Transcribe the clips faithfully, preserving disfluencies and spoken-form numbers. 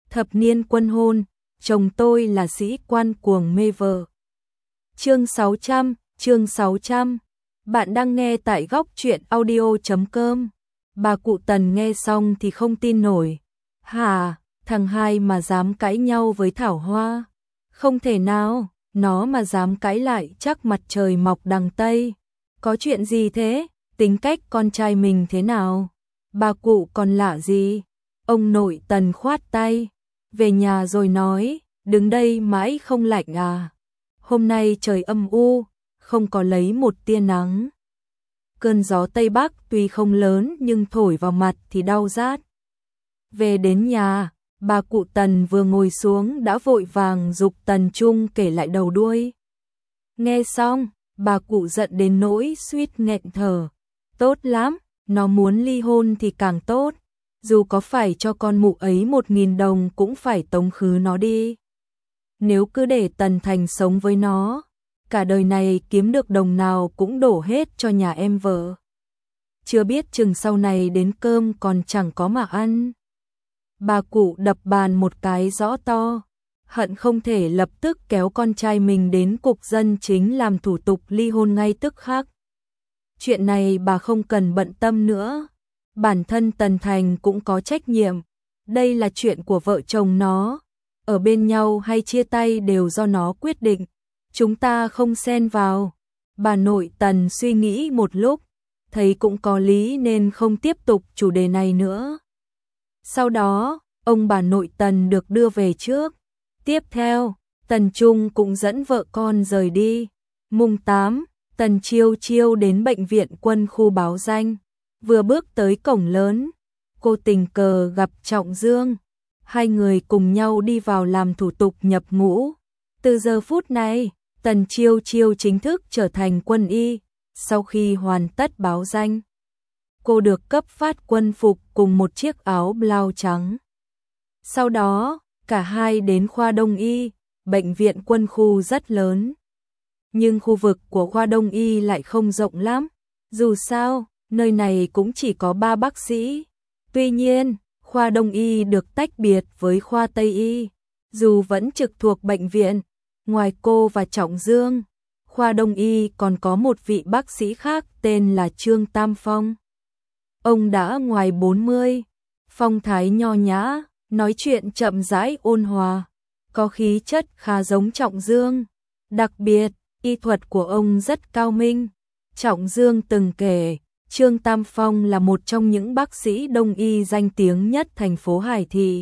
Thập niên quân hôn, chồng tôi là sĩ quan cuồng mê vợ. Chương sáu trăm, chương sáu trăm. Bạn đang nghe tại góc truyện audio chấm com. Bà cụ Tần nghe xong thì không tin nổi. Hả, thằng hai mà dám cãi nhau với Thảo Hoa? Không thể nào, nó mà dám cãi lại chắc mặt trời mọc đằng Tây. Có chuyện gì thế? Tính cách con trai mình thế nào? Bà cụ còn lạ gì? Ông nội Tần khoát tay. Về nhà rồi nói, đứng đây mãi không lạnh à? Hôm nay trời âm u, không có lấy một tia nắng. Cơn gió Tây Bắc tuy không lớn nhưng thổi vào mặt thì đau rát. Về đến nhà, bà cụ Tần vừa ngồi xuống đã vội vàng giục Tần Trung kể lại đầu đuôi. Nghe xong, bà cụ giận đến nỗi suýt nghẹn thở. Tốt lắm, nó muốn ly hôn thì càng tốt. Dù có phải cho con mụ ấy một nghìn đồng cũng phải tống khứ nó đi. Nếu cứ để Tần Thành sống với nó, cả đời này kiếm được đồng nào cũng đổ hết cho nhà em vợ. Chưa biết chừng sau này đến cơm còn chẳng có mà ăn. Bà cụ đập bàn một cái rõ to, hận không thể lập tức kéo con trai mình đến cục dân chính làm thủ tục ly hôn ngay tức khắc. Chuyện này bà không cần bận tâm nữa. Bản thân Tần Thành cũng có trách nhiệm. Đây là chuyện của vợ chồng nó. Ở bên nhau hay chia tay đều do nó quyết định. Chúng ta không xen vào. Bà nội Tần suy nghĩ một lúc, thấy cũng có lý nên không tiếp tục chủ đề này nữa. Sau đó, ông bà nội Tần được đưa về trước. Tiếp theo, Tần Trung cũng dẫn vợ con rời đi. Mùng tám, Tần Chiêu Chiêu đến bệnh viện quân khu báo danh. Vừa bước tới cổng lớn, cô tình cờ gặp Trọng Dương. Hai người cùng nhau đi vào làm thủ tục nhập ngũ. Từ giờ phút này, Tần Chiêu Chiêu chính thức trở thành quân y. Sau khi hoàn tất báo danh, cô được cấp phát quân phục cùng một chiếc áo blau trắng. Sau đó, cả hai đến khoa Đông y, bệnh viện quân khu rất lớn. Nhưng khu vực của khoa Đông y lại không rộng lắm. Dù sao, nơi này cũng chỉ có ba bác sĩ. Tuy nhiên, khoa Đông y được tách biệt với khoa Tây y. Dù vẫn trực thuộc bệnh viện, ngoài cô và Trọng Dương, khoa Đông y còn có một vị bác sĩ khác tên là Trương Tam Phong. Ông đã ngoài bốn mươi, phong thái nho nhã, nói chuyện chậm rãi ôn hòa, có khí chất khá giống Trọng Dương. Đặc biệt, y thuật của ông rất cao minh. Trọng Dương từng kể, Trương Tam Phong là một trong những bác sĩ Đông y danh tiếng nhất thành phố Hải Thị.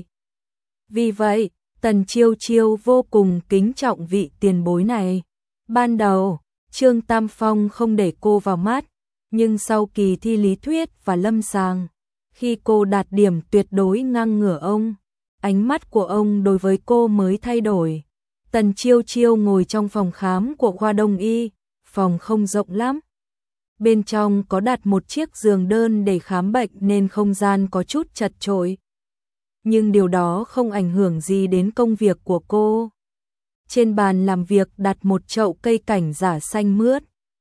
Vì vậy, Tần Chiêu Chiêu vô cùng kính trọng vị tiền bối này. Ban đầu, Trương Tam Phong không để cô vào mắt, nhưng sau kỳ thi lý thuyết và lâm sàng, khi cô đạt điểm tuyệt đối ngang ngửa ông, ánh mắt của ông đối với cô mới thay đổi. Tần Chiêu Chiêu ngồi trong phòng khám của khoa Đông y, phòng không rộng lắm. Bên trong có đặt một chiếc giường đơn để khám bệnh nên không gian có chút chật chội. Nhưng điều đó không ảnh hưởng gì đến công việc của cô. Trên bàn làm việc đặt một chậu cây cảnh giả xanh mướt.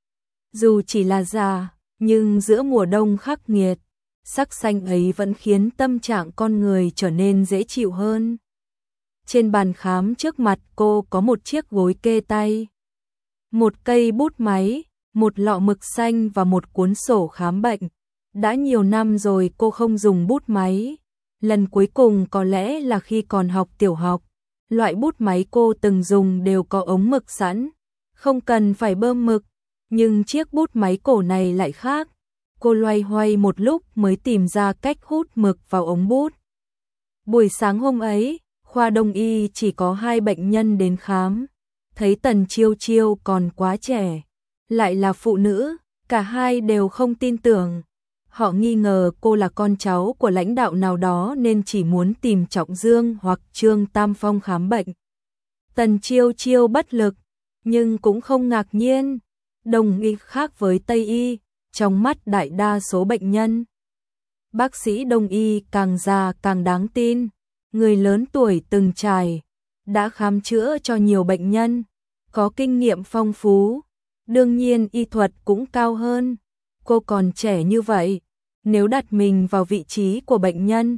Dù chỉ là giả, nhưng giữa mùa đông khắc nghiệt, sắc xanh ấy vẫn khiến tâm trạng con người trở nên dễ chịu hơn. Trên bàn khám trước mặt cô có một chiếc gối kê tay, một cây bút máy, một lọ mực xanh và một cuốn sổ khám bệnh. Đã nhiều năm rồi cô không dùng bút máy. Lần cuối cùng có lẽ là khi còn học tiểu học. Loại bút máy cô từng dùng đều có ống mực sẵn, không cần phải bơm mực. Nhưng chiếc bút máy cổ này lại khác. Cô loay hoay một lúc mới tìm ra cách hút mực vào ống bút. Buổi sáng hôm ấy, khoa Đông y chỉ có hai bệnh nhân đến khám. Thấy Tần Chiêu Chiêu còn quá trẻ, lại là phụ nữ, cả hai đều không tin tưởng. Họ nghi ngờ cô là con cháu của lãnh đạo nào đó nên chỉ muốn tìm Trọng Dương hoặc Trương Tam Phong khám bệnh. Tần Chiêu Chiêu bất lực, nhưng cũng không ngạc nhiên. Đông y khác với Tây y, trong mắt đại đa số bệnh nhân. Bác sĩ Đông y càng già càng đáng tin, người lớn tuổi từng trải, đã khám chữa cho nhiều bệnh nhân, có kinh nghiệm phong phú. Đương nhiên y thuật cũng cao hơn. Cô còn trẻ như vậy, nếu đặt mình vào vị trí của bệnh nhân,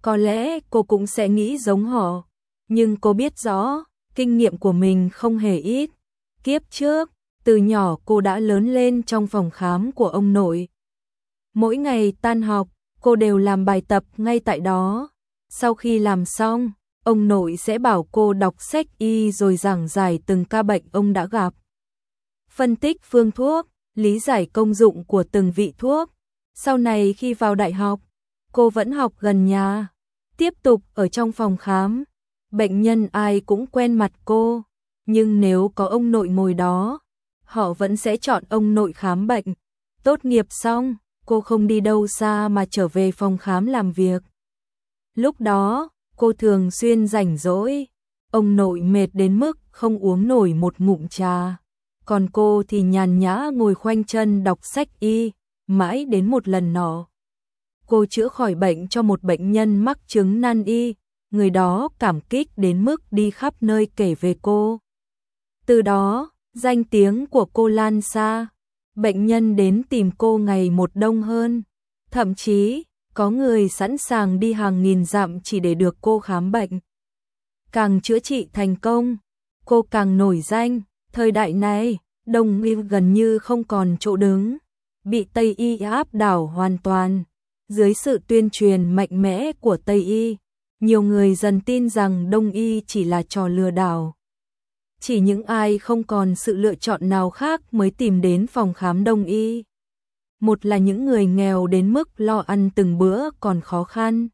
có lẽ cô cũng sẽ nghĩ giống họ, nhưng cô biết rõ, kinh nghiệm của mình không hề ít. Kiếp trước, từ nhỏ cô đã lớn lên trong phòng khám của ông nội. Mỗi ngày tan học, cô đều làm bài tập ngay tại đó. Sau khi làm xong, ông nội sẽ bảo cô đọc sách y rồi giảng giải từng ca bệnh ông đã gặp. Phân tích phương thuốc, lý giải công dụng của từng vị thuốc. Sau này khi vào đại học, cô vẫn học gần nhà, tiếp tục ở trong phòng khám. Bệnh nhân ai cũng quen mặt cô, nhưng nếu có ông nội ngồi đó, họ vẫn sẽ chọn ông nội khám bệnh. Tốt nghiệp xong, cô không đi đâu xa mà trở về phòng khám làm việc. Lúc đó, cô thường xuyên rảnh rỗi, ông nội mệt đến mức không uống nổi một ngụm trà, còn cô thì nhàn nhã ngồi khoanh chân đọc sách y, mãi đến một lần nọ. Cô chữa khỏi bệnh cho một bệnh nhân mắc chứng nan y, người đó cảm kích đến mức đi khắp nơi kể về cô. Từ đó, danh tiếng của cô lan xa, bệnh nhân đến tìm cô ngày một đông hơn, thậm chí có người sẵn sàng đi hàng nghìn dặm chỉ để được cô khám bệnh. Càng chữa trị thành công, cô càng nổi danh. Thời đại này, Đông y gần như không còn chỗ đứng, bị Tây y áp đảo hoàn toàn. Dưới sự tuyên truyền mạnh mẽ của Tây y, nhiều người dần tin rằng Đông y chỉ là trò lừa đảo. Chỉ những ai không còn sự lựa chọn nào khác mới tìm đến phòng khám Đông y. Một là những người nghèo đến mức lo ăn từng bữa còn khó khăn.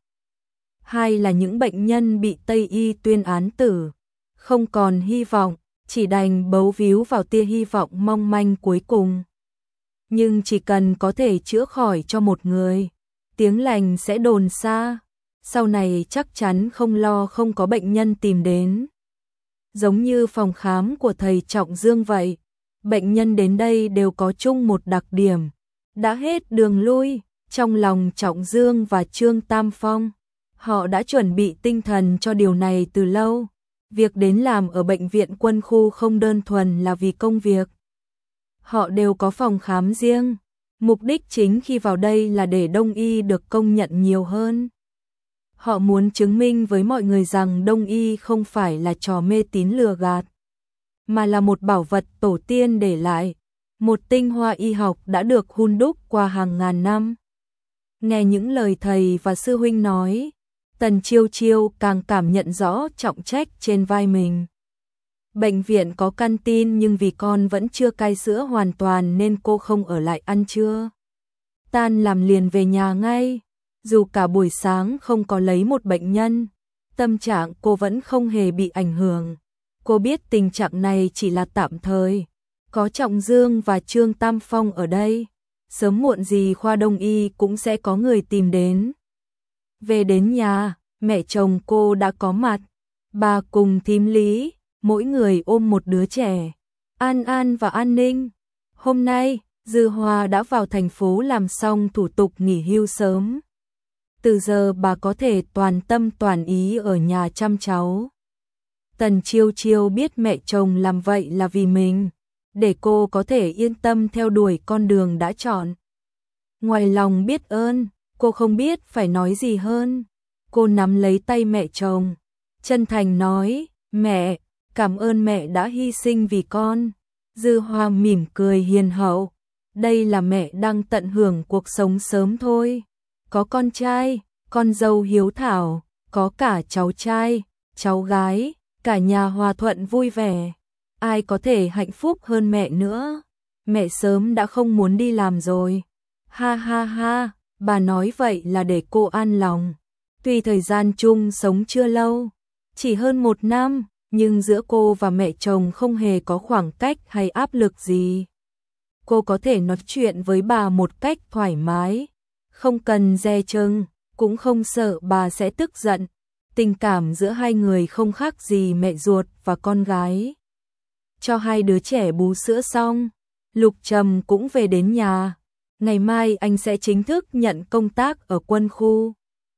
Hai là những bệnh nhân bị Tây y tuyên án tử, không còn hy vọng, chỉ đành bấu víu vào tia hy vọng mong manh cuối cùng. Nhưng chỉ cần có thể chữa khỏi cho một người, tiếng lành sẽ đồn xa, sau này chắc chắn không lo không có bệnh nhân tìm đến. Giống như phòng khám của thầy Trọng Dương vậy, bệnh nhân đến đây đều có chung một đặc điểm, đã hết đường lui. Trong lòng Trọng Dương và Trương Tam Phong, họ đã chuẩn bị tinh thần cho điều này từ lâu. Việc đến làm ở bệnh viện quân khu không đơn thuần là vì công việc. Họ đều có phòng khám riêng, mục đích chính khi vào đây là để Đông y được công nhận nhiều hơn. Họ muốn chứng minh với mọi người rằng Đông y không phải là trò mê tín lừa gạt, mà là một bảo vật tổ tiên để lại, một tinh hoa y học đã được hun đúc qua hàng ngàn năm. Nghe những lời thầy và sư huynh nói, Tần Chiêu Chiêu càng cảm nhận rõ trọng trách trên vai mình. Bệnh viện có canteen nhưng vì con vẫn chưa cai sữa hoàn toàn nên cô không ở lại ăn trưa. Tan làm liền về nhà ngay, dù cả buổi sáng không có lấy một bệnh nhân, tâm trạng cô vẫn không hề bị ảnh hưởng. Cô biết tình trạng này chỉ là tạm thời, có Trọng Dương và Trương Tam Phong ở đây, sớm muộn gì khoa Đông y cũng sẽ có người tìm đến. Về đến nhà, mẹ chồng cô đã có mặt, bà cùng thím Lý, mỗi người ôm một đứa trẻ, An An và An Ninh. Hôm nay, Dư Hoa đã vào thành phố làm xong thủ tục nghỉ hưu sớm. Từ giờ bà có thể toàn tâm toàn ý ở nhà chăm cháu. Tần Chiêu Chiêu biết mẹ chồng làm vậy là vì mình, để cô có thể yên tâm theo đuổi con đường đã chọn. Ngoài lòng biết ơn, cô không biết phải nói gì hơn. Cô nắm lấy tay mẹ chồng, chân thành nói, mẹ, cảm ơn mẹ đã hy sinh vì con. Dư Hoa mỉm cười hiền hậu, đây là mẹ đang tận hưởng cuộc sống sớm thôi. Có con trai, con dâu hiếu thảo, có cả cháu trai, cháu gái, cả nhà hòa thuận vui vẻ. Ai có thể hạnh phúc hơn mẹ nữa. Mẹ sớm đã không muốn đi làm rồi. Ha ha ha, bà nói vậy là để cô an lòng. Tuy thời gian chung sống chưa lâu, chỉ hơn một năm, nhưng giữa cô và mẹ chồng không hề có khoảng cách hay áp lực gì. Cô có thể nói chuyện với bà một cách thoải mái, không cần dè chừng, cũng không sợ bà sẽ tức giận. Tình cảm giữa hai người không khác gì mẹ ruột và con gái. Cho hai đứa trẻ bú sữa xong, Lục Trầm cũng về đến nhà. Ngày mai anh sẽ chính thức nhận công tác ở quân khu.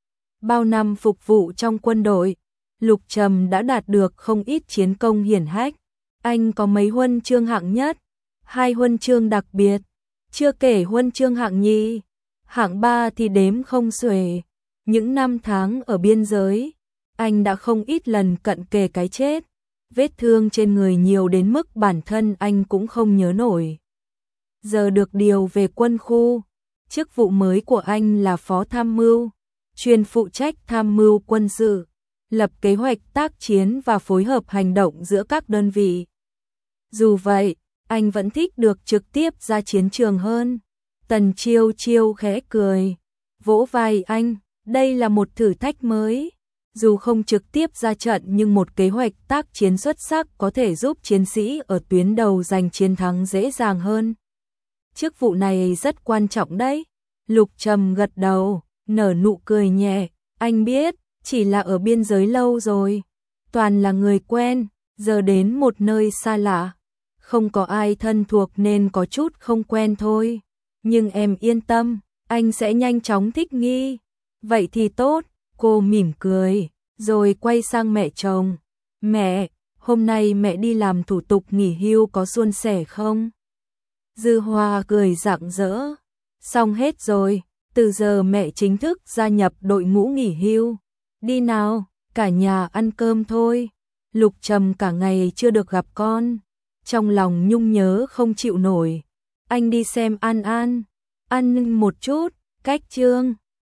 Bao năm phục vụ trong quân đội, Lục Trầm đã đạt được không ít chiến công hiển hách. Anh có mấy huân chương hạng nhất, hai huân chương đặc biệt, chưa kể huân chương hạng nhì, hạng ba thì đếm không xuể. Những năm tháng ở biên giới, anh đã không ít lần cận kề cái chết. Vết thương trên người nhiều đến mức bản thân anh cũng không nhớ nổi. Giờ được điều về quân khu, chức vụ mới của anh là phó tham mưu, chuyên phụ trách tham mưu quân sự, lập kế hoạch tác chiến và phối hợp hành động giữa các đơn vị. Dù vậy, anh vẫn thích được trực tiếp ra chiến trường hơn. Tần Chiêu Chiêu khẽ cười, vỗ vai anh, đây là một thử thách mới. Dù không trực tiếp ra trận nhưng một kế hoạch tác chiến xuất sắc có thể giúp chiến sĩ ở tuyến đầu giành chiến thắng dễ dàng hơn. Chức vụ này rất quan trọng đấy. Lục Trầm gật đầu, nở nụ cười nhẹ, anh biết, chỉ là ở biên giới lâu rồi, toàn là người quen, giờ đến một nơi xa lạ, không có ai thân thuộc nên có chút không quen thôi. Nhưng em yên tâm, anh sẽ nhanh chóng thích nghi. Vậy thì tốt, cô mỉm cười, rồi quay sang mẹ chồng. Mẹ, hôm nay mẹ đi làm thủ tục nghỉ hưu có suôn sẻ không? Dư Hoa cười rạng rỡ. Xong hết rồi, từ giờ mẹ chính thức gia nhập đội ngũ nghỉ hưu. Đi nào, cả nhà ăn cơm thôi. Lục Trầm cả ngày chưa được gặp con, trong lòng nhung nhớ không chịu nổi. Anh đi xem An An, ăn một chút, cách Trương